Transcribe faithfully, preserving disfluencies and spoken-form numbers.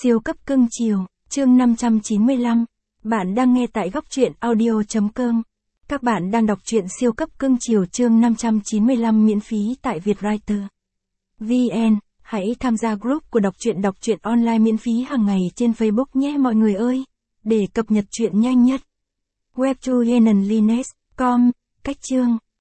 Siêu cấp cưng chiều, chương năm trăm chín mươi lăm. Bạn đang nghe tại góc truyện audio chấm com. Các bạn đang đọc truyện siêu cấp cưng chiều chương năm trăm chín mươi lăm miễn phí tại Vietwriter chấm vn. Hãy tham gia group của đọc truyện đọc truyện online miễn phí hàng ngày trên Facebook nhé mọi người ơi, để cập nhật truyện nhanh nhất. Webtoon Linux chấm com, cách chương.